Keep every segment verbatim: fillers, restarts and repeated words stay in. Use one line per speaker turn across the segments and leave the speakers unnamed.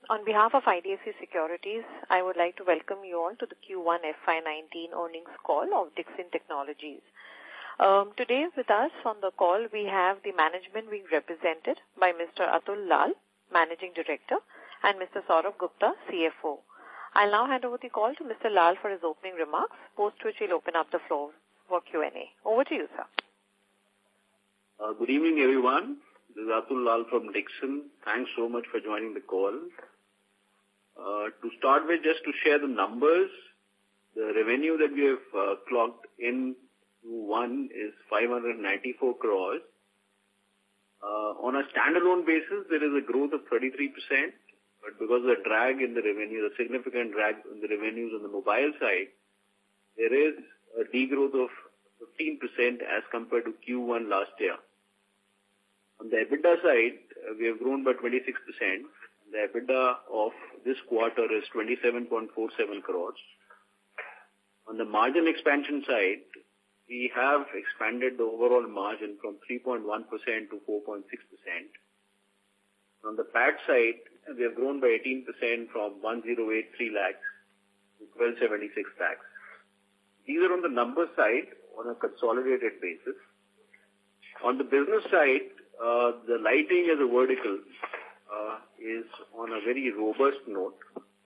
On behalf of I D F C Securities, I would like to welcome you all to the Q one F Y nineteen earnings call of Dixon Technologies. Um, today with us on the call, we have the management being represented by Mister Atul Lal, Managing Director, and Mister Saurabh Gupta, C F O. I'll now hand over the call to Mister Lal for his opening remarks, post which we'll open up the floor for Q and A. Over to you, sir.
Uh, good evening, everyone. This is Atul Lal from Dixon. Thanks so much for joining the call. Uh, to start with, just to share the numbers, the revenue that we have uh, clocked in Q one is five hundred ninety-four crores. Uh, on a standalone basis, there is a growth of thirty-three percent, but because of the drag in the revenue, the significant drag in the revenues on the mobile side, there is a degrowth of fifteen percent as compared to Q one last year. On the EBITDA side, uh, we have grown by twenty-six percent. The EBITDA of this quarter is twenty-seven point four seven crores. On the margin expansion side, we have expanded the overall margin from three point one percent to four point six percent. On the P A T side, we have grown by eighteen percent from one thousand eighty-three lakhs to twelve seventy-six lakhs. These are on the number side on a consolidated basis. On the business side, uh, the lighting as a vertical uh, is on a very robust note.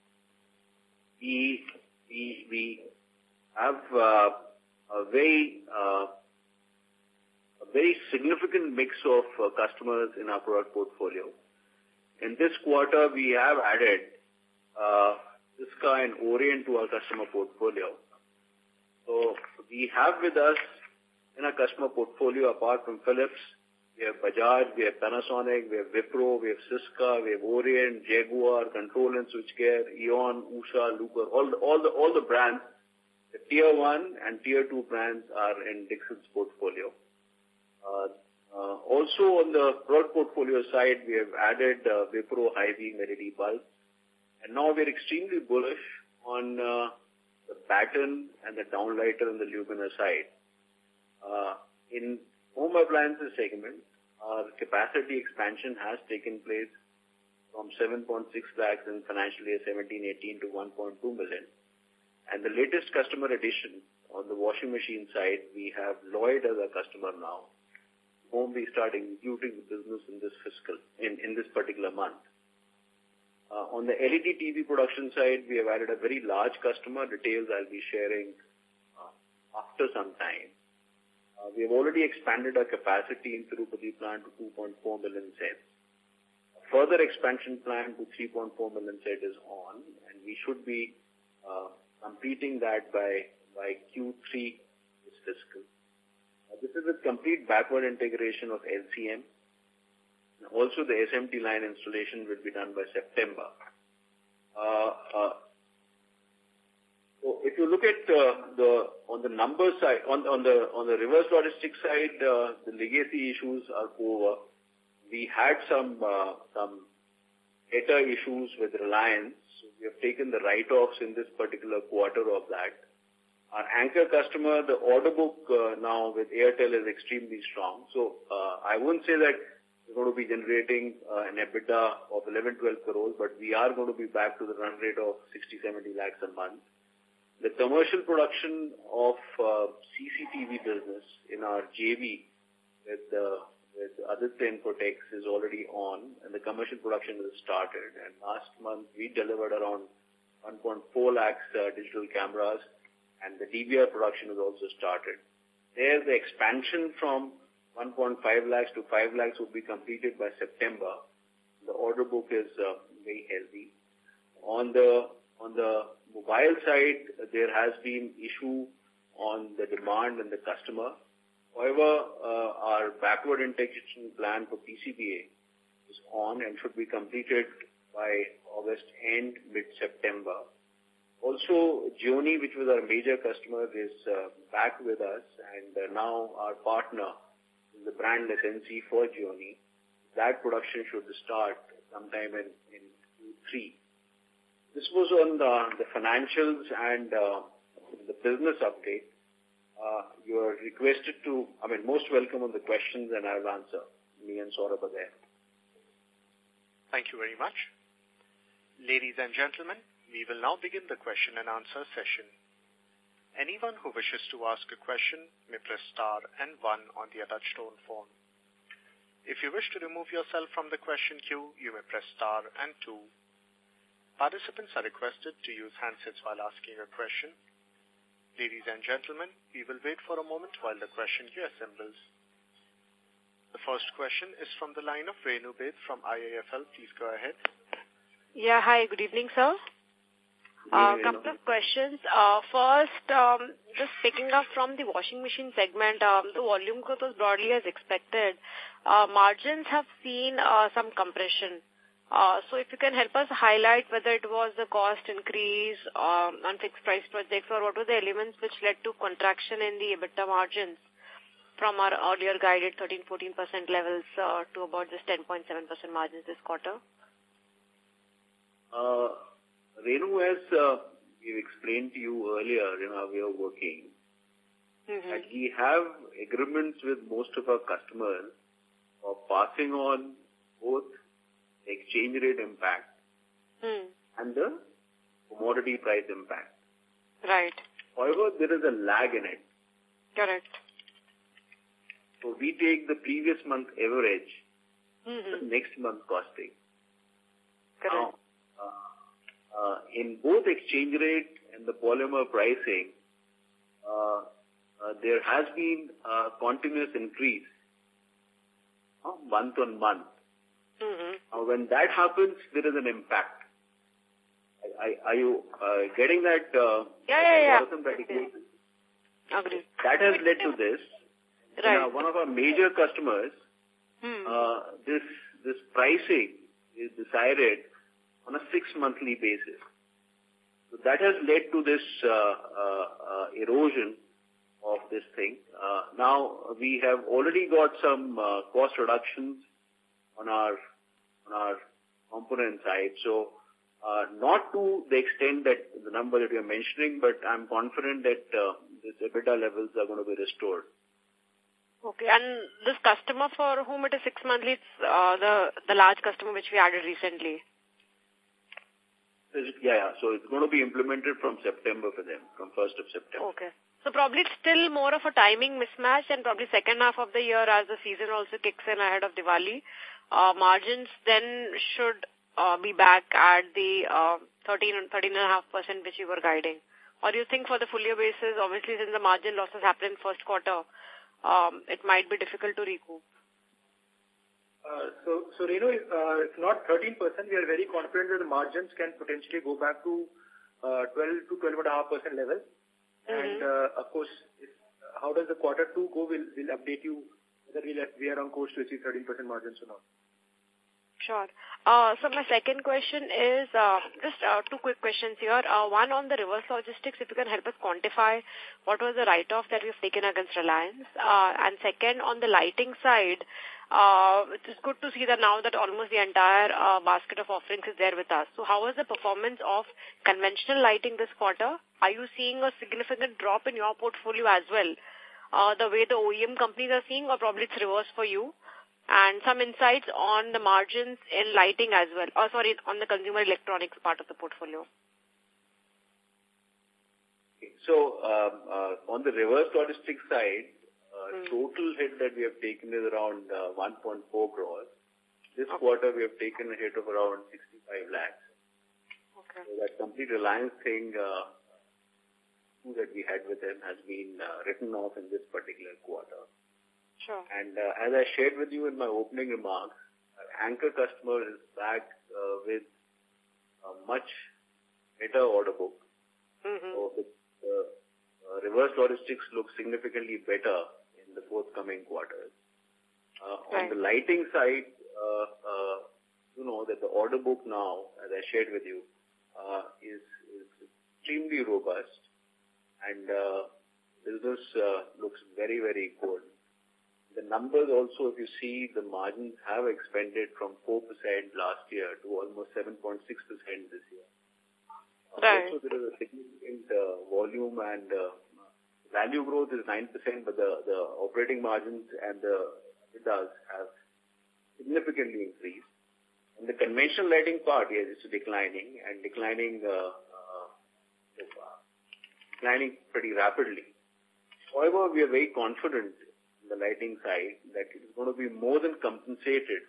We, we, we have uh, a very, uh, a very significant mix of uh, customers in our product portfolio. In this quarter, we have added uh, Syska and Orient to our customer portfolio. So we have with us in our customer portfolio, apart from Philips, we have Bajaj, we have Panasonic, we have Wipro, we have Syska, we have Orient, Jaguar, Control and Switchgear, Eon, Usha, Luber, all the, all the, all the brands, the tier one and tier two brands are in Dixon's portfolio. Uh, uh, also on the product portfolio side, we have added uh, Wipro high beam L E D bulbs. And now we're extremely bullish on uh, the batten and the downlighter and the luminaire side. Uh, in home appliances segment, our capacity expansion has taken place from seven point six lakhs in financial year seventeen eighteen to one point two million. And the latest customer addition on the washing machine side, we have Lloyd as our customer now, whom we start executing the business in this fiscal, in, in this particular month. Uh, on the L E D T V production side, we have added a very large customer. Details I'll be sharing uh, after some time. Uh, we have already expanded our capacity in Tirupati plant to two point four million sets. A further expansion plan to three point four million sets is on, and we should be uh, completing that by, by Q three this fiscal. Uh, this is with complete backward integration of L C M. Also, the S M T line installation will be done by September. Uh, uh, so, if you look at uh, the on the number side, on on the on the reverse logistics side, uh, the legacy issues are over. We had some uh, some data issues with Reliance. So we have taken the write-offs in this particular quarter of that. Our anchor customer, the order book uh, now with Airtel is extremely strong. So uh, I wouldn't say that we're going to be generating uh, an EBITDA of eleven, twelve crores, but we are going to be back to the run rate of sixty, seventy lakhs a month. The commercial production of uh, C C T V business in our J V with, uh, with Aditya Infotex is already on, and the commercial production has started. And last month, we delivered around one point four lakhs uh, digital cameras, and the D V R production has also started. There, the expansion from one point five lakhs to five lakhs will be completed by September. The order book is uh, very healthy. On the on the mobile side, there has been issue on the demand and the customer. However, uh, our backward integration plan for P C B A is on and should be completed by August end, mid-September. Also, Gioni, which was our major customer, is uh, back with us, and uh, now our partner is the brand S N C for Gioni. That production should start sometime in, in Q three. This was on the, the financials and uh, the business update. Uh, you are requested to, I mean, most welcome on the questions, and I'll answer. Me and Saurabh are there.
Thank you very much. Ladies and gentlemen, we will now begin the question and answer session. Anyone who wishes to ask a question may press star and one on the touchtone phone. If you wish to remove yourself from the question queue, you may press star and two. Participants are requested to use handsets while asking a question. Ladies and gentlemen, we will wait for a moment while the question queue assembles. The first question is from the line of Renu Baid from I I F L. Please go ahead.
Yeah, hi, good evening, sir. A uh, couple of questions. Uh, first, um, just picking up from the washing machine segment, um, the volume growth was broadly as expected. Uh, margins have seen uh, some compression. Uh, so if you can help us highlight whether it was the cost increase um, on fixed price projects or what were the elements which led to contraction in the EBITDA margins from our earlier guided thirteen to fourteen percent levels uh, to about just ten point seven percent margins this quarter?
Uh, Renu, as uh, we explained to you earlier in our way of working, mm-hmm. that we have agreements with most of our customers of passing on both the exchange rate impact mm. and the commodity price impact.
Right.
However, there is a lag in it.
Correct.
So we take the previous month average,
mm-hmm.
the next month costing.
Correct.
Now, uh, uh, in both exchange rate and the polymer pricing, uh, uh, there has been a continuous increase uh, month on month.
Mm-hmm.
Now, when that happens, there is an impact. Are, are you uh, getting that? Uh,
yeah, yeah,
that
yeah. Agree.
That has led to this.
Right.
Now, one of our major customers,
hmm.
uh, this this pricing is decided on a six-monthly basis. So that has led to this uh, uh, uh, erosion of this thing. Uh, now, we have already got some uh, cost reductions on our on our component side. So, uh, not to the extent that the number that you are mentioning, but I'm confident that uh, this EBITDA levels are going to be restored.
Okay, and this customer for whom it is six monthly, it's uh, the the large customer which we added recently.
Yeah, yeah. So it's going to be implemented from September for them, from first of September.
Okay. So probably it's still more of a timing mismatch, and probably second half of the year as the season also kicks in ahead of Diwali, uh, margins then should uh, be back at the uh, thirteen, thirteen point five percent which you were guiding. Or do you think for the full year basis, obviously since the margin losses happened in first quarter, um, it might be difficult to recoup?
Uh, so, so Renu, uh, if not thirteen percent, we are very confident that the margins can potentially go back to uh, twelve to twelve point five percent level. Mm-hmm. And, uh, of course, if, uh, how does the quarter two go? We'll, we'll update you whether we'll, we are on course to achieve thirteen percent margins or not.
Sure. Uh, so my second question is, uh, just uh, two quick questions here. Uh, one on the reverse logistics, if you can help us quantify what was the write-off that we've taken against Reliance. Uh, and second, on the lighting side, uh, it is good to see that now that almost the entire uh, basket of offerings is there with us. So how was the performance of conventional lighting this quarter? Are you seeing a significant drop in your portfolio as well? Uh, the way the O E M companies are seeing, or probably it's reverse for you? And some insights on the margins in lighting as well. Oh, sorry, on the consumer electronics part of the portfolio.
Okay. So, um, uh, on the reverse logistics side, uh, mm. total hit that we have taken is around uh, one point four crores. This okay. quarter, we have taken a hit of around sixty-five lakhs.
Okay.
So that complete Reliance thing uh, that we had with them has been uh, written off in this particular quarter.
Sure.
And uh, as I shared with you in my opening remarks, our anchor customer is back uh, with a much better order book.
Mm-hmm.
So the uh, uh, reverse logistics looks significantly better in the forthcoming quarters. Uh,
right.
On the lighting side, uh, uh, you know that the order book now, as I shared with you, uh, is, is extremely robust, and uh, business uh, looks very, very good. The numbers also, if you see, the margins have expanded from four percent last year to almost seven point six percent this year.
Right.
Also, there is a significant uh, volume and uh, value growth is nine percent, but the, the operating margins and the E B I T As have significantly increased. On the conventional lighting part, yes, it's declining and declining, uh, uh, declining pretty rapidly. However, we are very confident in the lighting side that it is going to be more than compensated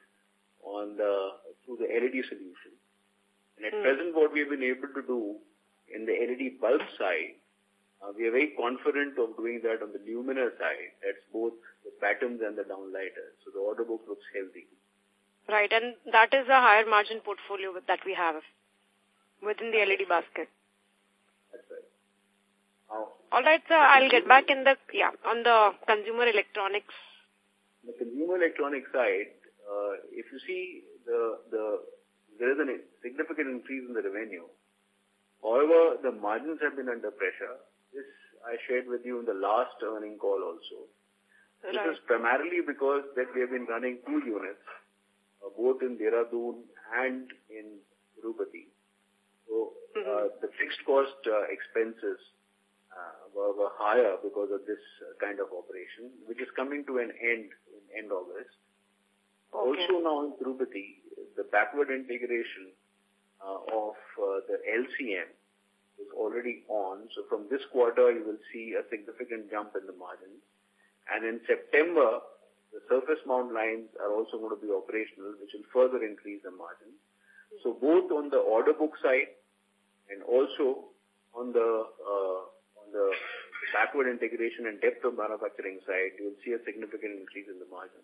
on the through the L E D solution. And at mm. present, what we have been able to do in the L E D bulb side, uh, we are very confident of doing that on the luminaire side. That's both the patterns and the downlighters. So the order book looks healthy.
Right, and that is a higher margin portfolio that we have within the L E D basket.
That's right. Now,
all right, sir, I'll get back in the, yeah, on the consumer electronics.
The consumer electronics side, uh, if you see, the, the there is a significant increase in the revenue. However, the margins have been under pressure. This I shared with you in the last earning call also. This right. is primarily because that we have been running two units, uh, both in Dehradun and in Tirupati. So uh, mm-hmm. the fixed cost uh, expenses uh, were, were higher because of this uh, kind of operation, which is coming to an end in end August. Okay. Also now in Tirupati, the backward integration uh, of uh, the L C M is already on. So from this quarter, you will see a significant jump in the margins. And in September, the surface mount lines are also going to be operational, which will further increase the margin. So both on the order book side and also on the uh, on the backward integration and depth of manufacturing side, you will see a significant increase in the margins.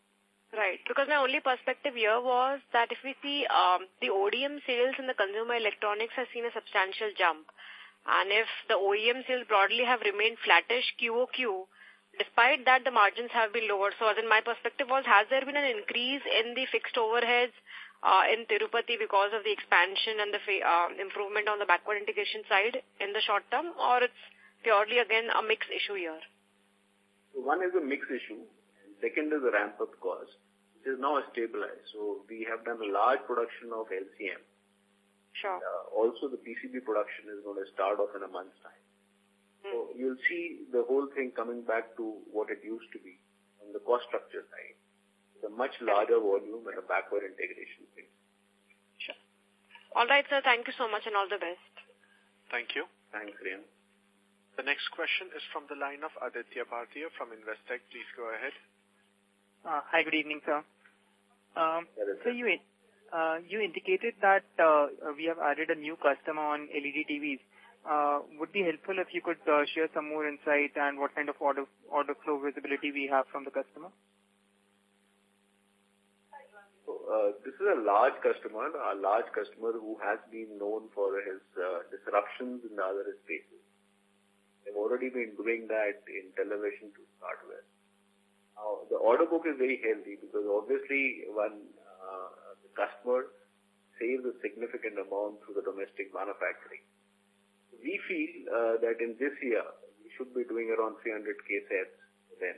Right, because my only perspective here was that if we see um, the O D M sales in the consumer electronics has seen a substantial jump, and if the O E M sales broadly have remained flattish Q O Q, despite that the margins have been lower. So as in my perspective was, has there been an increase in the fixed overheads uh, in Tirupati because of the expansion and the uh, improvement on the backward integration side in the short term, or it's purely again a mix issue here?
So one is a mix issue. Second is the ramp-up cost, which is now stabilized. So we have done a large production of L C M.
Sure.
Uh, also, the P C B production is going to start off in a month's time. Mm. So you'll see the whole thing coming back to what it used to be on the cost structure side. It's a much larger volume and a backward integration thing.
Sure. All right, sir. Thank you so much and all the best.
Thank you.
Thanks, Rian.
The next question is from the line of Aditya Bhartiya from Investec. Please go ahead.
Uh, hi, good evening, sir. Um, so you uh, you indicated that uh, we have added a new customer on L E D T Vs. Uh, would be helpful if you could uh, share some more insight and what kind of order order flow visibility we have from the customer.
So, uh, this is a large customer, a large customer who has been known for his uh, disruptions in the other spaces. They've already been doing that in television to start with. Now, the order book is very healthy because obviously one uh, the customer saves a significant amount through the domestic manufacturing. We feel uh, that in this year, we should be doing around three hundred K sets then.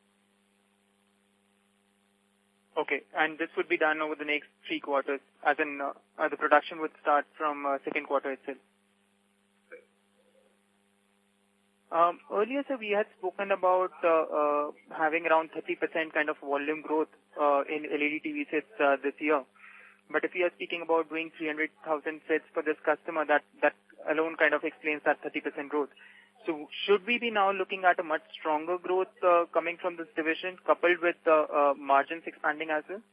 Okay, and this would be done over the next three quarters, as in uh, uh, the production would start from uh, second quarter itself. Um, earlier, sir, we had spoken about uh, uh, having around thirty percent kind of volume growth uh, in L E D T V sets uh, this year. But if we are speaking about doing three hundred thousand sets for this customer, that, that alone kind of explains that thirty percent growth. So should we be now looking at a much stronger growth uh, coming from this division, coupled with uh, uh, margins expanding as well?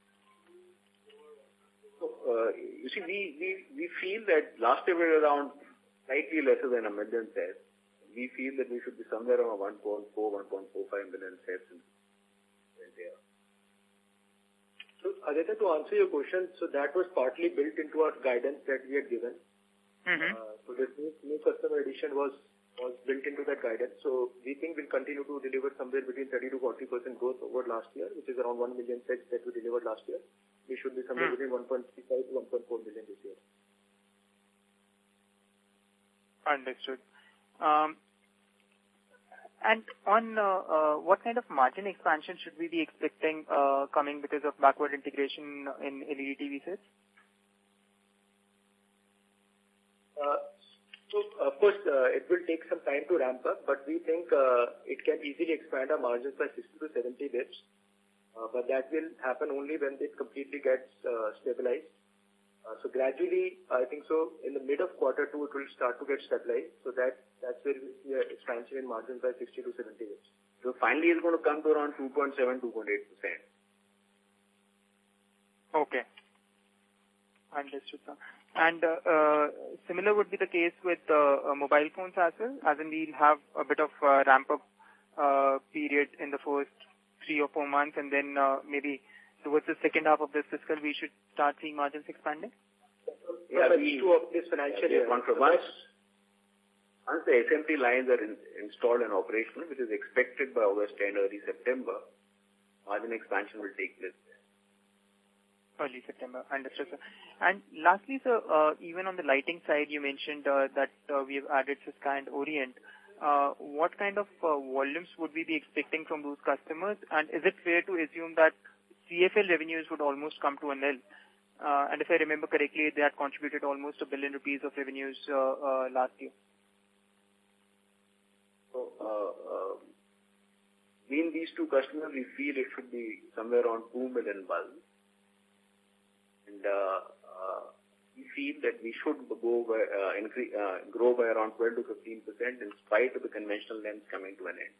So, uh, you see, we, we, we feel that last year we were around slightly lesser than a million sets. We feel that we should be somewhere around one point four, one point four five million sets in India.
So, Aditya, to answer your question, so that was partly built into our guidance that we had given.
Mm-hmm.
Uh, so this new, new customer addition was, was built into that guidance. So we think we'll continue to deliver somewhere between thirty to forty percent growth over last year, which is around one million sets that we delivered last year. We should be somewhere mm. between one point three five to one point four million this year.
Understood. Um, and on uh, uh, what kind of margin expansion should we be expecting uh, coming because of backward integration in L E D T V sets?
Uh, so, of course, uh, it will take some time to ramp up, but we think uh, it can easily expand our margins by sixty to seventy bips. Uh, but that will happen only when it completely gets uh, stabilized Uh, so gradually, I think so, in the mid of quarter two, it will start to get stabilized. So that that's where we see an expansion in margins by sixty to seventy basis.
So finally, it's going to come to around two point seven, two point eight percent.
Okay. Understood, sir. And uh, uh, similar would be the case with uh, uh, mobile phones as well, as in we'll have a bit of uh, ramp-up uh, period in the first three or four months, and then uh, maybe towards the second half of this fiscal, we should start seeing margins expanding?
Yeah, we, two of this financial year.
Once, once, once the S M T lines are in, installed and operational, which is expected by August and early September, margin expansion will take place.
Early September. Understood, sir. And lastly, sir, uh, even on the lighting side, you mentioned uh, that uh, we have added Cisco and Orient. Uh, what kind of uh, volumes would we be expecting from those customers? And is it fair to assume that C F L revenues would almost come to a nil? Uh, and if I remember correctly, they had contributed almost a billion rupees of revenues uh, uh, last year.
So, uh, uh, between these two customers, we feel it should be somewhere around two million bulbs. And uh, uh, we feel that we should go by, uh, increase, uh, grow by around twelve to fifteen percent in spite of the conventional lens coming to an end.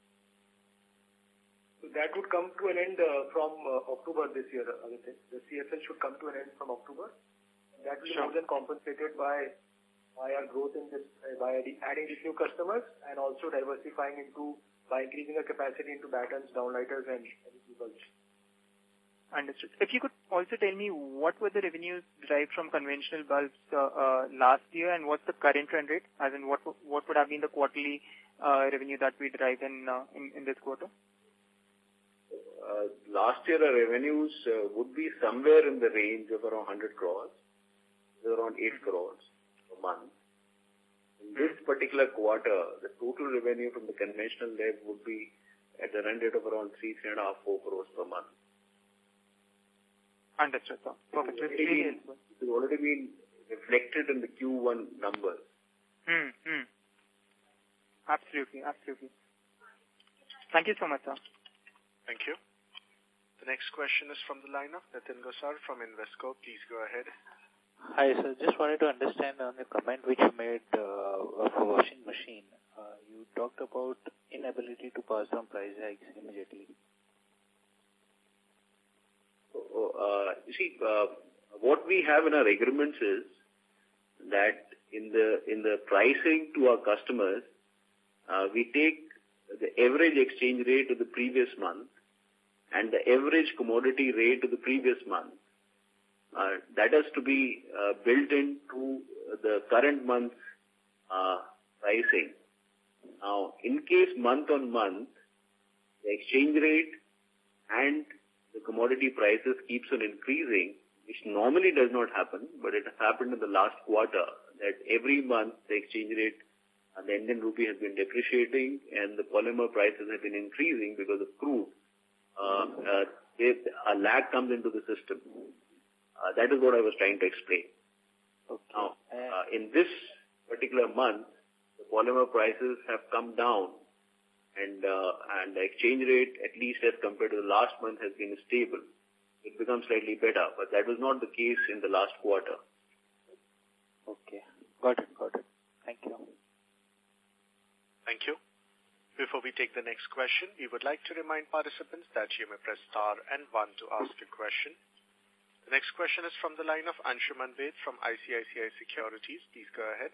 So that would come to an end uh, from uh, October this year, Aditya. The C F L should come to an end from October. That will be
Sure.
more than compensated by by our growth in this, uh, by adding these new customers and also diversifying into, by increasing our capacity into battens, downlighters and L E D bulbs.
Understood. If you could also tell me what were the revenues derived from conventional bulbs uh, uh, last year, and what's the current trend rate? As in, what what would have been the quarterly uh, revenue that we derived in, uh, in in this quarter?
Uh, last year, our revenues uh, would be somewhere in the range of around one hundred crores, around eight crores a month. In this particular quarter, the total revenue from the conventional L E D would be at the run rate of around three, three and a half, four crores per month.
Understood, sir. Perfect. This is really helpful.
It has already been reflected in the Q one numbers.
Hmm, hmm. Absolutely, absolutely. Thank you so much, sir.
Thank you. The next question is from the line of Nitin Gosar from Invesco. Please go ahead.
Hi, sir. Just wanted to understand on the comment which you made uh, of a washing machine. Uh, you talked about inability to pass on price hikes immediately.
So, uh, you see, uh, what we have in our agreements is that in the in the pricing to our customers, uh, we take the average exchange rate of the previous month and the average commodity rate of the previous month. Uh, that has to be uh, built into the current month's uh, pricing. Now, in case month on month, the exchange rate and the commodity prices keeps on increasing, which normally does not happen, but it has happened in the last quarter, that every month the exchange rate and the Indian rupee has been depreciating and the polymer prices have been increasing because of crude. Uh, uh, if a lag comes into the system. Uh, that is what I was trying to explain.
Okay.
Now, uh, in this particular month, the polymer prices have come down, and uh, and the exchange rate, at least as compared to the last month, has been stable. It becomes slightly better, but that was not the case in the last quarter.
Okay. Got it, got it. Thank you.
Thank you. Before we take the next question, we would like to remind participants that you may press star and one to ask a question. The next question is from the line of Anshuman Ved from I C I C I Securities. Please go ahead.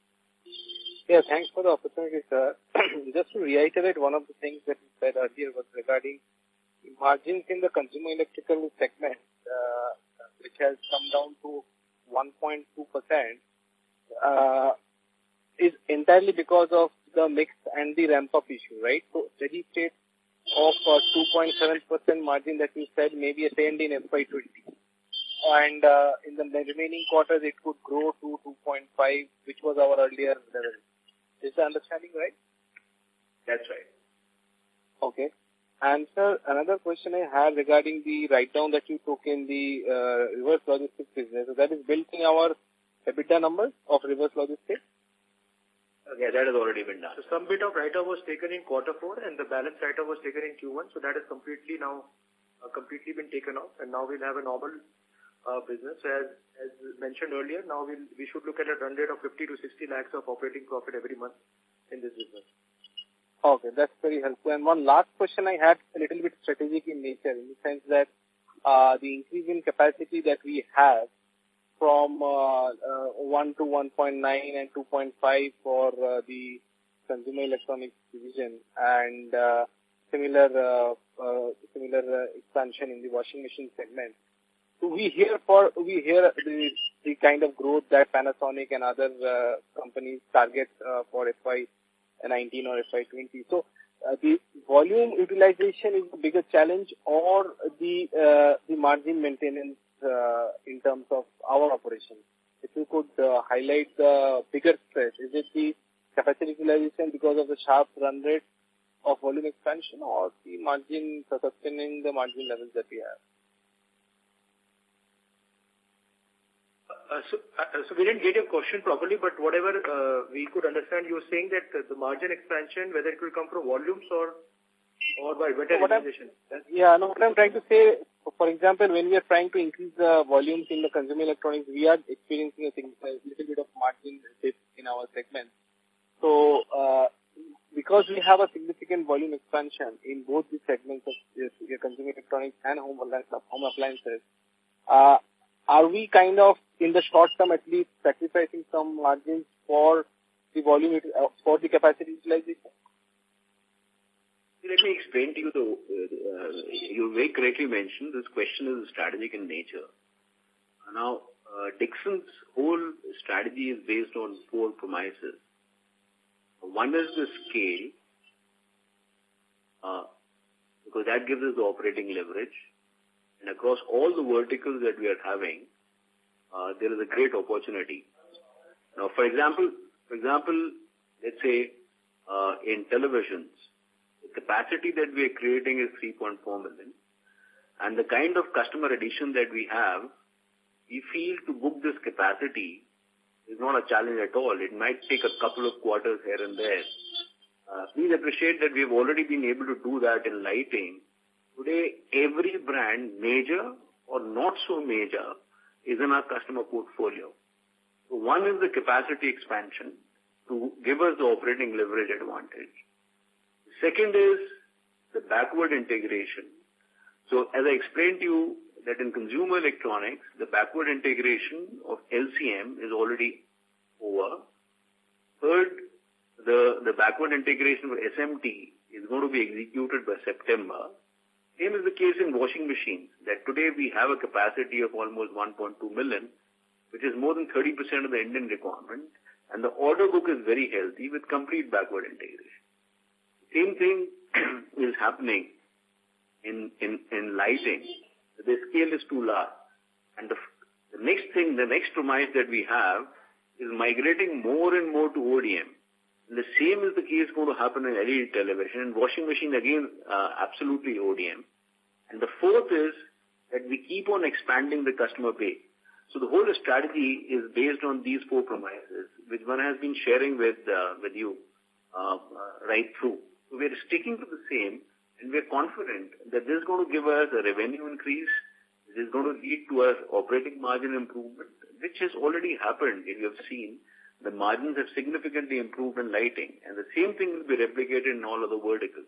Yeah, thanks for the opportunity, sir. Just to reiterate, one of the things that you said earlier was regarding margins in the consumer electrical segment, uh, which has come down to one point two percent, uh, is entirely because of the mix and the ramp-up issue, right? So, steady state of uh, two point seven percent margin that you said may be attained in F Y twenty. And uh, in the remaining quarters, it could grow to two point five, which was our earlier level. Is the understanding right?
That's right.
Okay. And, sir, another question I had regarding the write-down that you took in the uh, reverse logistics business. So that is built in our EBITDA numbers of reverse logistics?
Okay, that has already been done.
So some bit of write-off was taken in quarter four and the balance write-off was taken in Q one. So that has completely now uh, completely been taken off, and now we'll have a normal uh, business. So as, as mentioned earlier, now we'll, we should look at a run rate of fifty to sixty lakhs of operating profit every month in this business.
Okay, that's very helpful. And one last question I had, a little bit strategic in nature, in the sense that uh, the increase in capacity that we have from uh, uh, one to one point nine and two point five for uh, the consumer electronics division, and uh, similar uh, uh, similar uh, expansion in the washing machine segment. So we hear for we hear the the kind of growth that Panasonic and other uh, companies target uh, for F Y nineteen or F Y twenty. So uh, the volume utilization is the bigger challenge, or the uh, the margin maintenance uh, in terms of our operations. If you could uh, highlight the bigger stress, is it the capacity utilization because of the sharp run rate of volume expansion, or the margin sustaining the margin levels that we have?
Uh, so, uh, so we didn't get your question properly, but whatever uh, we could understand, you were saying that uh, the margin expansion, whether it will come from volumes or or by better
so
realization.
Yeah, no, what I'm trying to say, for example, when we are trying to increase the volumes in the consumer electronics, we are experiencing a, thing, a little bit of margin dip in our segment. So, uh, because we have a significant volume expansion in both the segments of uh, consumer electronics and home appliances, uh, are we kind of, in the short term at least, sacrificing some margins for the volume, uh, for the capacity utilization?
Let me explain to you, the, uh, you very correctly mentioned, this question is strategic in nature. Now, uh, Dixon's whole strategy is based on four premises. One is the scale, uh, because that gives us the operating leverage. And across all the verticals that we are having, uh, there is a great opportunity. Now, for example, for example, let's say uh, in televisions, the capacity that we are creating is three point four million, and the kind of customer addition that we have, we feel to book this capacity is not a challenge at all. It might take a couple of quarters here and there. Uh, please appreciate that we have already been able to do that in lighting. Today, every brand, major or not so major, is in our customer portfolio. So one is the capacity expansion to give us the operating leverage advantage. Second is the backward integration. So as I explained to you that in consumer electronics, the backward integration of L C M is already over. Third, the, the backward integration of S M T is going to be executed by September. Same is the case in washing machines, that today we have a capacity of almost one point two million, which is more than thirty percent of the Indian requirement, and the order book is very healthy with complete backward integration. Same thing is happening in, in, in lighting. The scale is too large. And the, the next thing, the next premise that we have is migrating more and more to O D M. And the same is the case going to happen in L E D television. And washing machine, again, uh, absolutely O D M. And the fourth is that we keep on expanding the customer base. So the whole strategy is based on these four premises, which one has been sharing with uh, with you uh, uh, right through. So we're sticking to the same, and we're confident that this is going to give us a revenue increase. This is going to lead to our operating margin improvement, which has already happened. If you have seen, the margins have significantly improved in lighting, and the same thing will be replicated in all other verticals.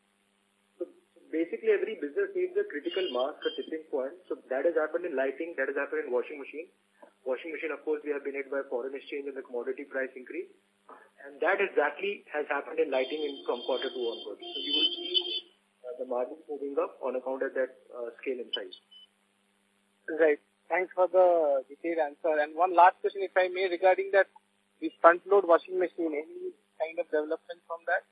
Basically, every business needs a critical mass, a tipping point. So that has happened in lighting, that has happened in washing machine. Washing machine, of course, we have been hit by foreign exchange and the commodity price increase. And that exactly has happened in lighting in, from quarter two onwards. So you will see uh, the margins moving up on account of that uh, scale and size.
Right. Thanks for the detailed answer. And one last question, if I may, regarding that, the front load washing machine, any kind of development from that?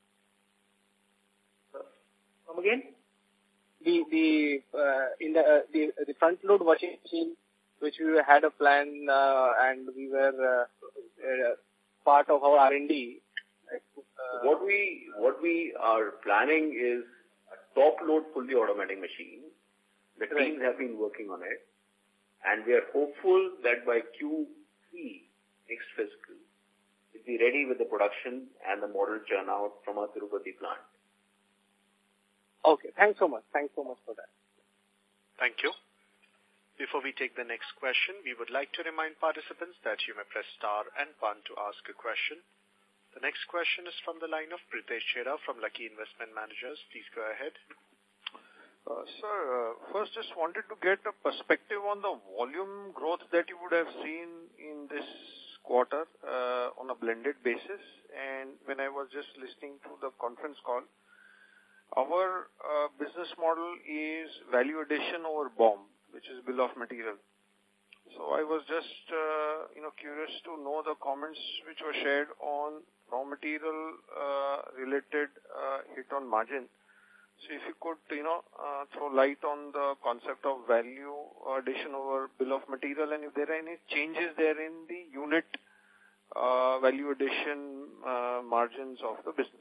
Come again?
The the uh, in the uh, the the front load washing machine, which we had a plan uh, and we were uh, uh, part of our R and D.
Uh, what we what we are planning is a top load fully automatic machine. The
right.
teams have been working on it, and we are hopeful that by Q three next fiscal, we'll be ready with the production and the model churn out from our Tirupati plant.
Okay, thanks so much. Thanks so much for that.
Thank you. Before we take the next question, we would like to remind participants that you may press star and one to ask a question. The next question is from the line of Pritesh Chheda from Lucky Investment Managers. Please go ahead.
Uh, sir, uh, first just wanted to get a perspective on the volume growth that you would have seen in this quarter uh, on a blended basis. And when I was just listening to the conference call, our uh, business model is value addition over B O M, which is bill of material. So I was just, uh, you know, curious to know the comments which were shared on raw material uh, related uh, hit on margin. So if you could, you know, uh, throw light on the concept of value addition over bill of material, and if there are any changes there in the unit uh, value addition uh, margins of the business.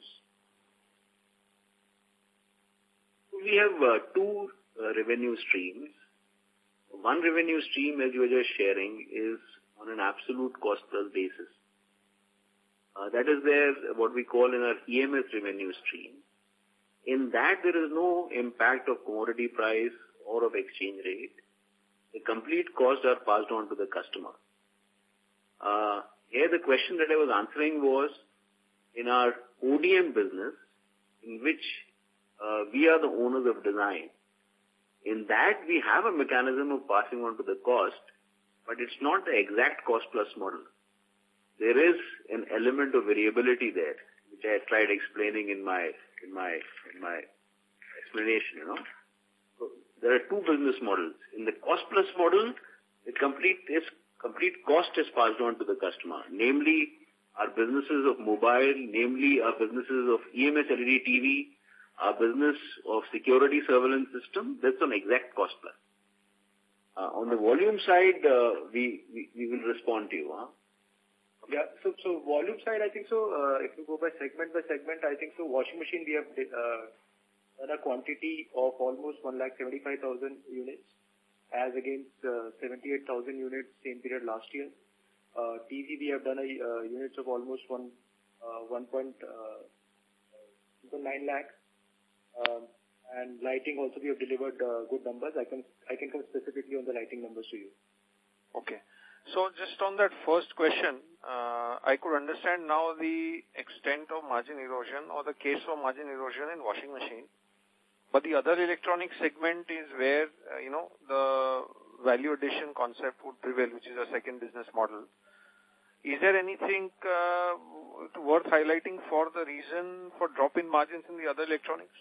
We have uh, two uh, revenue streams. One revenue stream, as you were just sharing, is on an absolute cost plus basis. Uh, that is there, what we call in our E M S revenue stream. In that, there is no impact of commodity price or of exchange rate. The complete costs are passed on to the customer. Uh, here, the question that I was answering was in our O D M business, in which uh, we are the owners of design. In that, we have a mechanism of passing on to the cost, but it's not the exact cost plus model. There is an element of variability there, which I tried explaining in my in my in my explanation. You know, so there are two business models. In the cost plus model, the complete is complete cost is passed on to the customer, namely our businesses of mobile, namely our businesses of E M S L E D T V, our business of security surveillance system. That's an exact cost plus. Uh, on the volume side, uh, we, we we will respond to you. Huh?
Yeah. So, so volume side, I think so, uh, if you go by segment by segment, I think so washing machine, we have uh, done a quantity of almost one lakh seventy-five thousand units as against uh, seventy-eight thousand units same period last year. Uh, T V, we have done a uh, units of almost one, uh, one point nine lakh. Um, and lighting also we have delivered uh, good numbers. I can, I can come specifically on the lighting numbers to you.
Okay. So just on that first question, uh, I could understand now the extent of margin erosion or the case of margin erosion in washing machine. But the other electronic segment is where, uh, you know, the value addition concept would prevail, which is a second business model. Is there anything uh, worth highlighting for the reason for drop in margins in the other electronics?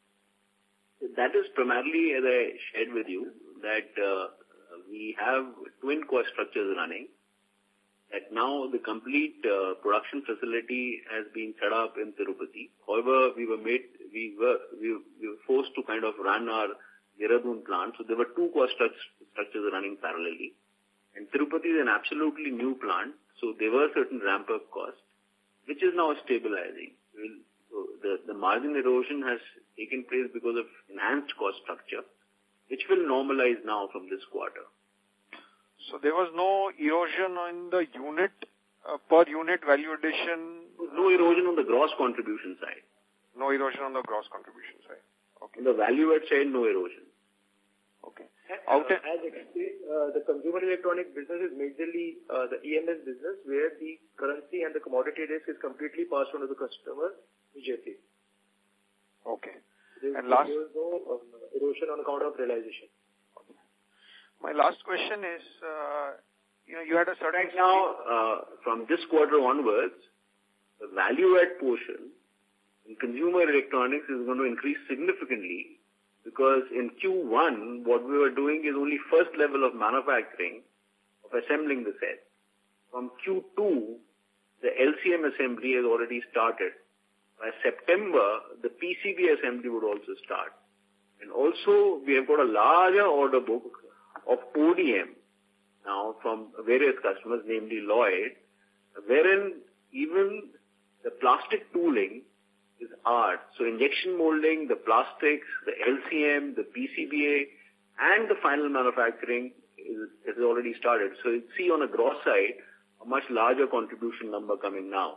That is primarily, as I shared with you, that uh, we have twin cost structures running. That now the complete uh, production facility has been set up in Tirupati. However, we were made, we were, we, we were forced to kind of run our Dehradun plant. So there were two cost structures running parallelly. And Tirupati is an absolutely new plant. So there were certain ramp-up costs, which is now stabilizing. So the, the margin erosion has taken place because of enhanced cost structure, which will normalize now from this quarter.
So there was no erosion in the unit, uh, per unit value addition?
No erosion on the gross contribution side.
No erosion on the gross contribution side. Okay.
On the value add side, no erosion.
Okay.
Uh, as explained, uh, the consumer electronic business is majorly uh, the E M S business, where the currency and the commodity risk is completely passed on to the customer immediately.
Okay.
There
and last,
there is no uh, erosion on account of realization.
Okay. My last question is, uh, you know, you had a certain...
Right now, uh, from this quarter onwards, the value add portion in consumer electronics is going to increase significantly, because in Q one, what we were doing is only first level of manufacturing, of assembling the set. From Q two, the L C M assembly has already started. By September, the P C B assembly would also start. And also, we have got a larger order book of O D M now from various customers, namely Lloyd, wherein even the plastic tooling is art. So injection molding, the plastics, the L C M, the P C B A, and the final manufacturing is, is already started. So you see on a gross side, a much larger contribution number coming now.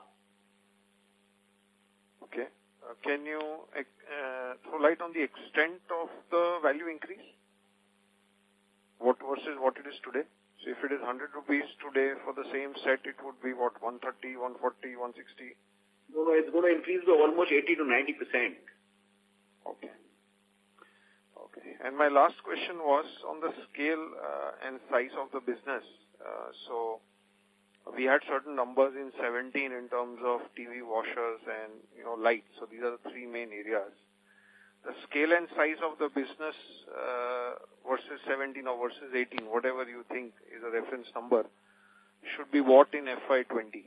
Okay. Uh, can you uh, throw light on the extent of the value increase? what versus what it is today? So if it is one hundred rupees today for the same set, it would be what, one thirty, one forty, one sixty?
No, no, it's going to increase by almost eighty to ninety percent.
Okay. Okay. And my last question was on the scale uh, and size of the business. Uh, so we had certain numbers in seventeen in terms of T V, washers, and you know lights. So these are the three main areas. The scale and size of the business uh, versus seventeen or versus eighteen, whatever you think is a reference number, should be what in F Y twenty?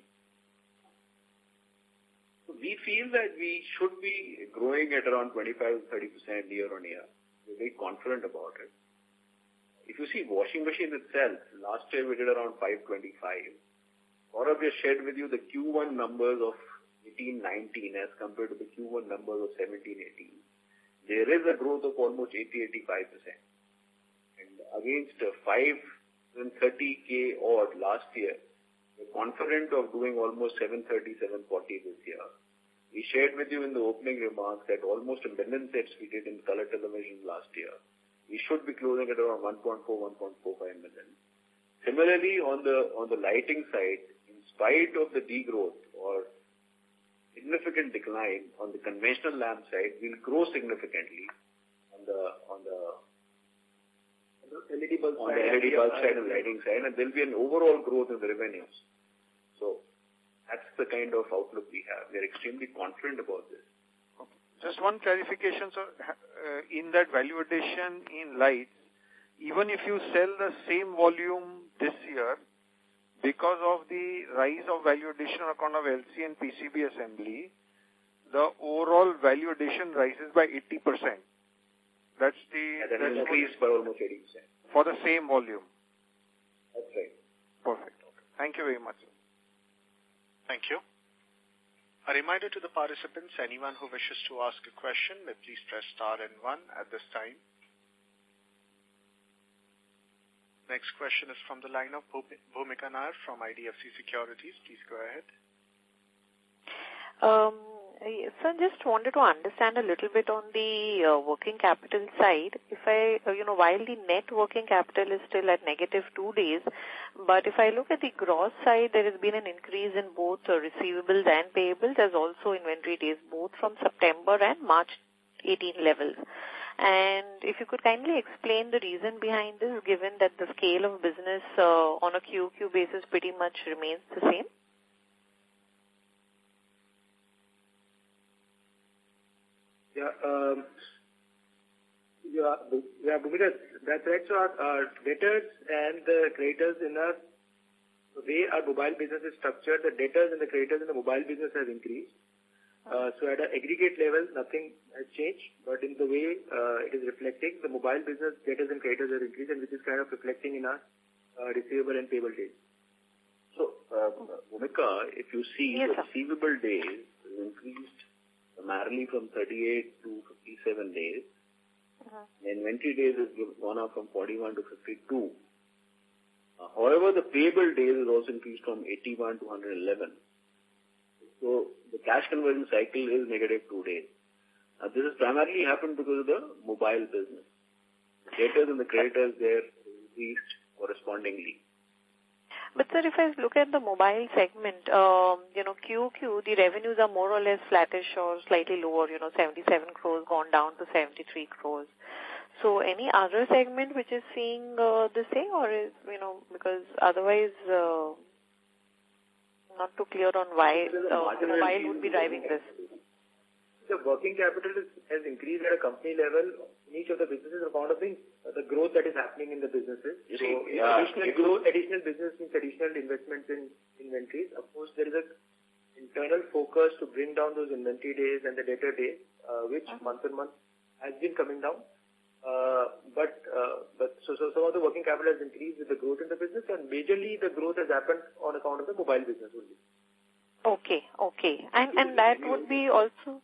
We feel that we should be growing at around twenty-five to thirty percent year on year. We're very confident about it. If you see washing machine itself, last year we did around five twenty-five. Gaurav just shared with you the Q one numbers of eighteen nineteen as compared to the Q one numbers of seventeen eighteen. There is a growth of almost eighty to eighty-five percent. And against five thirty K odd last year, we're confident of doing almost seven thirty, seven forty this year. We shared with you in the opening remarks that almost a million sets we did in color television last year. We should be closing at around one point four, one point four five million. Similarly, on the on the lighting side, in spite of the degrowth or significant decline on the conventional lamp side, will grow significantly on the on the, on the L E D bulb on side, the L E D bulb side and lighting side, and there will be an overall growth in the revenues. So that's the kind of outlook we have. We are extremely confident about this.
Okay. Just one clarification, sir. Uh, in that value addition in lights, even if you sell the same volume this year, because of the rise of value addition on account of L C and P C B assembly, the overall value addition rises by eighty percent. That's the...
Yeah, that
that's
will increase by almost eighty percent.
For the same volume.
That's right.
Perfect. Okay. Thank you very much, sir.
Thank you. A reminder to the participants, anyone who wishes to ask a question may please press star and one at this time. Next question is from the line of Bhumika Nair from I D F C Securities. Please go ahead.
Um, so I just wanted to understand a little bit on the uh, working capital side. If I, uh, you know, while the net working capital is still at negative two days, but if I look at the gross side, there has been an increase in both uh, receivables and payables, as also inventory days, both from September and March eighteen levels. And if you could kindly explain the reason behind this, given that the scale of business uh, on a Q Q basis pretty much remains the same?
Yeah, um, yeah, yeah, Bhumika, that's right. So our, our debtors and the creditors in our, the way our mobile business is structured, the debtors and the creditors in the mobile business has increased. Uh, so at an aggregate level, nothing has changed, but in the way uh, it is reflecting, the mobile business debtors and creditors have increased, and which is kind of reflecting in our uh, receivable and payable days.
So, uh, Bhumika, if you see,
yes,
the receivable days increased primarily from thirty-eight to fifty-seven days. Uh-huh. The inventory days has gone up from forty-one to fifty-two. Uh, however, the payable days has also increased from eighty-one to one hundred eleven. So the cash conversion cycle is negative two days. Uh, this has primarily happened because of the mobile business. The debtors and the creditors there increased correspondingly.
But sir, if I look at the mobile segment, um, you know, Q Q, the revenues are more or less flattish or slightly lower, you know, seventy-seven crores gone down to seventy-three crores. So any other segment which is seeing uh, the same, or is, you know, because otherwise... Uh, not too clear on why uh, mobile would be driving this.
The working capital is, has increased at a company level in each of the businesses on account of the, uh, the growth that is happening in the businesses.
You
so
see, yeah,
additional growth, additional business means additional investments in inventories. Of course, there is a internal focus to bring down those inventory days and the debtor days, uh, which uh-huh. month on month has been coming down. Uh, but uh, but so, so some of the working capital has increased with the growth in the business, and majorly the growth has happened on account of the mobile business only.
Okay, okay. And and that would be also...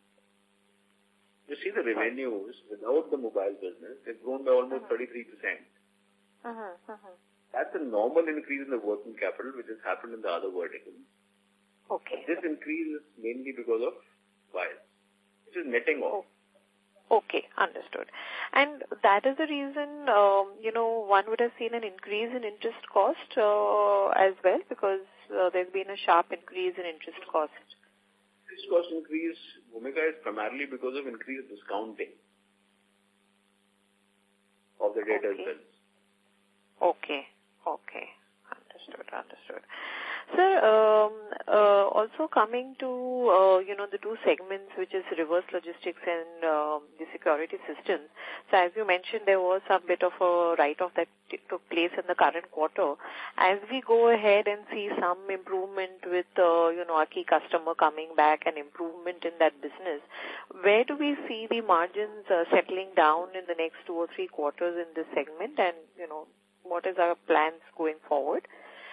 You see the revenues without the mobile business, they've grown by almost uh-huh. thirty-three percent.
Uh-huh, uh-huh.
That's a normal increase in the working capital which has happened in the other verticals.
Okay.
But this increase is mainly because of mobile, which is netting off.
Oh. Okay, understood. And that is the reason, um, you know, one would have seen an increase in interest cost uh, as well, because uh, there's been a sharp increase in interest cost.
Interest cost increase, Bhumika, is primarily because of increased discounting of the debtors'
Okay.
bills.
Okay, okay. Understood, understood. Sir, um, uh, also coming to, uh, you know, the two segments, which is reverse logistics and um, the security systems. So as you mentioned, there was some bit of a write-off that t- took place in the current quarter. As we go ahead and see some improvement with, uh, you know, our key customer coming back and improvement in that business, where do we see the margins uh, settling down in the next two or three quarters in this segment? And, you know, what is our plans going forward?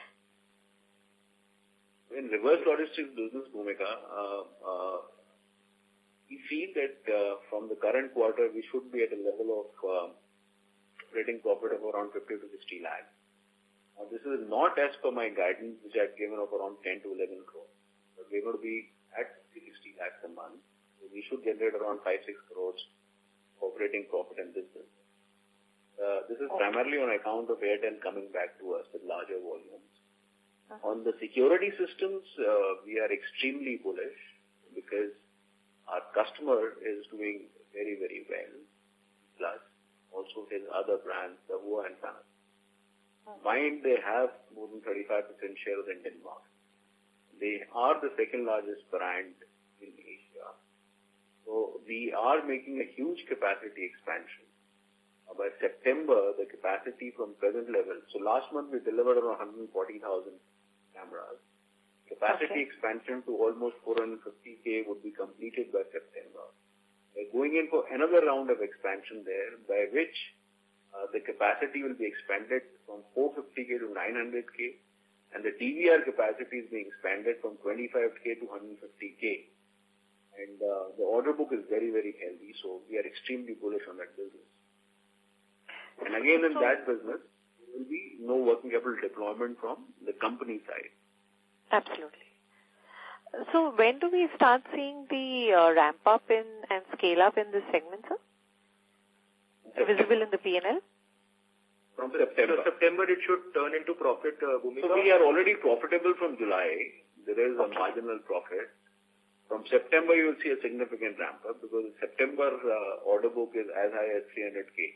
In reverse logistics business, Bhumika, uh, uh, we feel that uh, from the current quarter, we should be at a level of uh, operating profit of around fifty to sixty lakhs. Now, this is not as per my guidance, which I've given of around ten to eleven crores. But we're going to be at fifty to sixty lakhs a month. So we should generate around five to six crores operating profit in this business. Uh, this is primarily on account of Airtel coming back to us with larger volumes. On the security systems, uh, we are extremely bullish because our customer is doing very, very well. Plus, also his other brands, the Hua and Fanuc. Combined, they have more than thirty-five percent share of the Indian market. They are the second largest brand in Asia. So, we are making a huge capacity expansion. Uh, by September, the capacity from present level, so last month we delivered around one hundred forty thousand cameras. Capacity okay. expansion to almost four hundred fifty K would be completed by September. We're going in for another round of expansion there, by which uh, the capacity will be expanded from four hundred fifty K to nine hundred K, and the D V R capacity is being expanded from twenty-five K to one hundred fifty K. And uh, the order book is very, very healthy, so we are extremely bullish on that business. And again, in that business, there will be no working capital deployment from the company side.
Absolutely. So when do we start seeing the uh, ramp up in and scale up in this segment, sir? September. Visible in the P and L?
From September.
So September it should turn into profit, uh, Bhumika?
So we are already profitable from July. There is okay. a marginal profit. From September you will see a significant ramp up because September uh, order book is as high as three hundred K.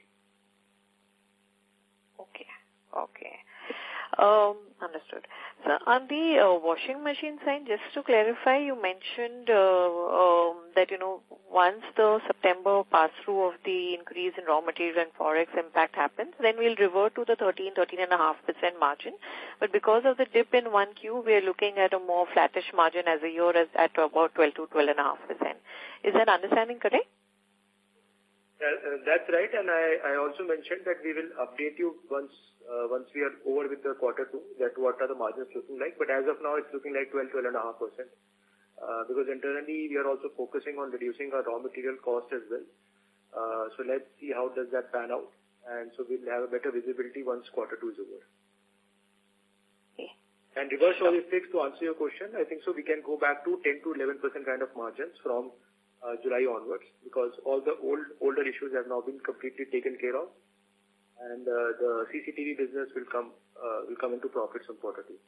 Okay. Okay. Um, understood. So on the uh, washing machine side, just to clarify, you mentioned uh, um, that, you know, once the September pass-through of the increase in raw material and forex impact happens, then we'll revert to the thirteen, thirteen point five percent margin. But because of the dip in one Q, we are looking at a more flattish margin as a year as at about twelve to twelve point five percent. Is that understanding correct?
Uh, that's right, and I, I also mentioned that we will update you once uh, once we are over with the quarter two, that what are the margins looking like. But as of now, it's looking like twelve, twelve point five percent. Uh, because internally, we are also focusing on reducing our raw material cost as well. Uh, so let's see how does that pan out. And so we'll have a better visibility once quarter two is over.
Okay.
And reverse logistics, to answer your question, I think so we can go back to ten to eleven percent kind of margins from Uh, July onwards, because all the old older issues have now been completely taken care of, and uh, the C C T V business will come uh, will come into profits from quarter two.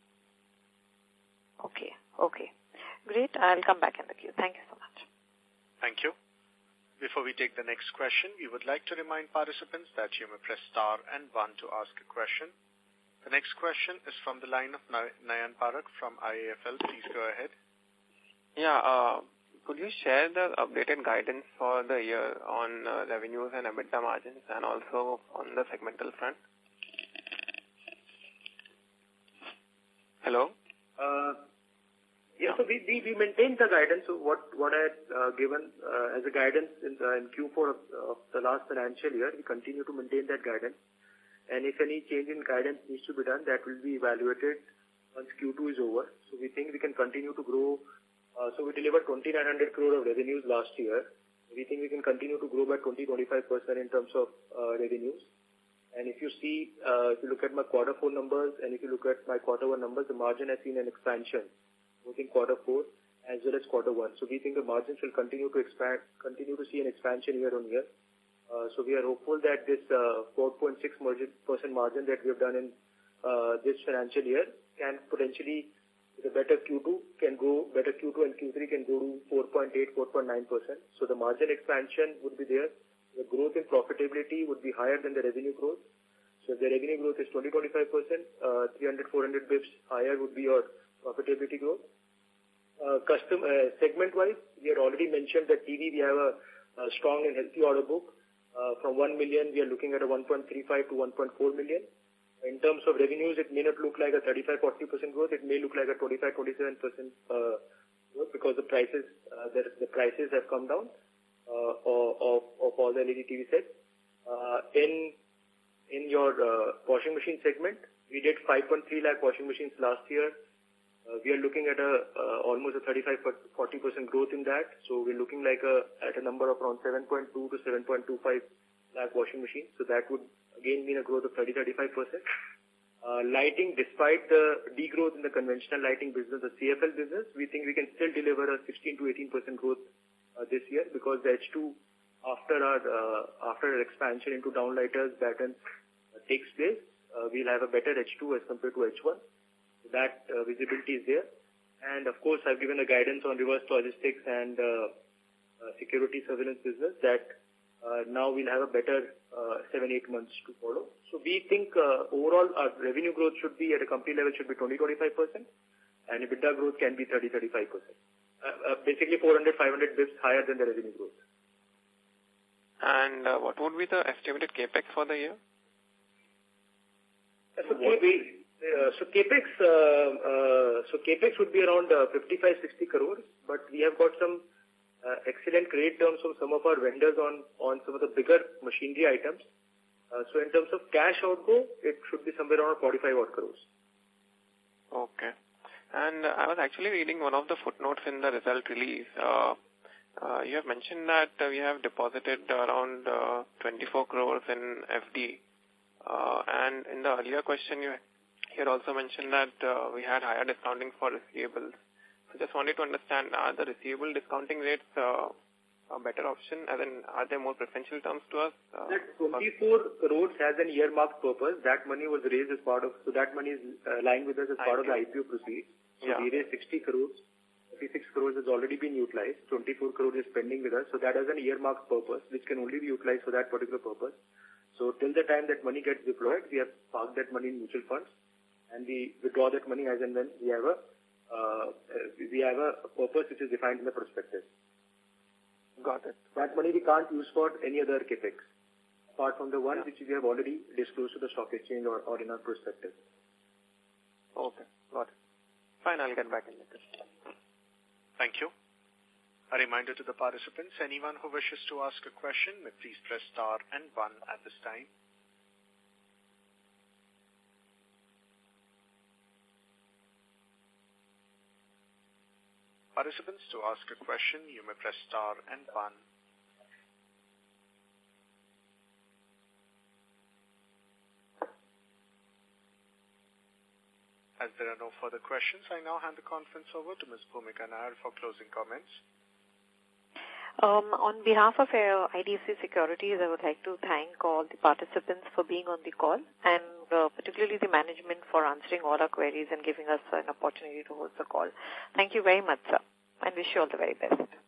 Okay, okay, great. I'll come back in the queue. Thank you so much.
Thank you. Before we take the next question, we would like to remind participants that you may press star and one to ask a question. The next question is from the line of Nayan Parak from I A F L. Please go ahead.
Yeah. Uh, Could you share the updated guidance for the year on uh, revenues and EBITDA margins and also on the segmental front? Hello?
Uh, yeah, so we, we, we maintain the guidance of what, what I had uh, given uh, as a guidance in, uh, in Q four of, of the last financial year. We continue to maintain that guidance. And if any change in guidance needs to be done, that will be evaluated once Q two is over. So we think we can continue to grow. Uh, so we delivered twenty-nine hundred crore of revenues last year. We think we can continue to grow by twenty to twenty-five percent in terms of uh, revenues. And if you see, uh, if you look at my quarter four numbers and if you look at my quarter one numbers, the margin has seen an expansion both in quarter four as well as quarter one. So we think the margins will continue to expand, continue to see an expansion year on year. Uh, so we are hopeful that this uh, four point six percent margin that we have done in uh, this financial year can potentially, with a better Q two, can go, better Q two and Q three can go to four point eight, four point nine percent. So the margin expansion would be there. The growth in profitability would be higher than the revenue growth. So if the revenue growth is twenty to twenty-five percent, uh, three hundred, four hundred bips higher would be your profitability growth. Uh, custom, uh, segment-wise, we had already mentioned that T V, we have a, a strong and healthy order book. Uh, from one million, we are looking at a one point three five to one point four million. In terms of revenues, it may not look like a thirty-five to forty percent growth. It may look like a twenty-five to twenty-seven percent uh, growth because the prices, uh, the, the prices have come down uh, of, of all the L E D T V sets. Uh, in, in your uh, washing machine segment, we did five point three lakh washing machines last year. Uh, we are looking at a uh, almost a thirty-five to forty percent growth in that. So we're looking like a at a number of around seven point two to seven point two five lakh washing machines. So that would again mean a growth of thirty to thirty-five percent. Uh, lighting, despite the degrowth in the conventional lighting business, the C F L business, we think we can still deliver a sixteen to eighteen percent growth uh, this year because the H two after our uh, after our expansion into downlighters pattern uh, takes place, uh, we'll have a better H two as compared to H one. That uh, visibility is there. And of course, I've given a guidance on reverse logistics and uh, uh, security surveillance business that uh, now we'll have a better uh, seven, eight months to follow. So we think uh, overall our revenue growth should be at a company level should be twenty to twenty-five percent and EBITDA growth can be thirty to thirty-five percent. Uh, uh, basically four hundred, five hundred bips higher than the revenue growth.
And uh, what would be the estimated capex for the year?
So what we Uh, so capex, uh, uh, so capex would be around uh, fifty-five to sixty crores, but we have got some uh, excellent credit terms from some of our vendors on, on some of the bigger machinery items. Uh, so in terms of cash outgo, it should be somewhere around forty-five odd crores.
Okay. And uh, I was actually reading one of the footnotes in the result release. Uh, uh, you have mentioned that uh, we have deposited around uh, twenty-four crores in F D. Uh, and in the earlier question, you You had also mentioned that uh, we had higher discounting for receivables. So just wanted to understand, are the receivable discounting rates uh, a better option? As in, are there more preferential terms to us? Uh,
that twenty-four crores has an earmarked purpose. That money was raised as part of, so that money is uh, lying with us as part I of the I P O proceeds. So yeah. We raised sixty crores. thirty-six crores has already been utilized. twenty-four crores is pending with us. So that has an earmarked purpose, which can only be utilized for that particular purpose. So till the time that money gets deployed, we have parked that money in mutual funds. And we withdraw that money as and when we have a uh, we have a purpose which is defined in the prospectus.
Got it.
That money we can't use for any other capex, apart from the one yeah. which we have already disclosed to the stock exchange or, or in our prospectus.
Okay, got it. Fine, I'll get back in later.
Thank you. A reminder to the participants, anyone who wishes to ask a question may please press star and one at this time. Participants, to ask a question, you may press star and one. As there are no further questions, I now hand the conference over to Miz Bhumika Nair for closing comments.
Um, on behalf of uh, I D F C Securities, I would like to thank all the participants for being on the call and uh, particularly the management for answering all our queries and giving us an opportunity to host the call. Thank you very much, sir, and wish you all the very best.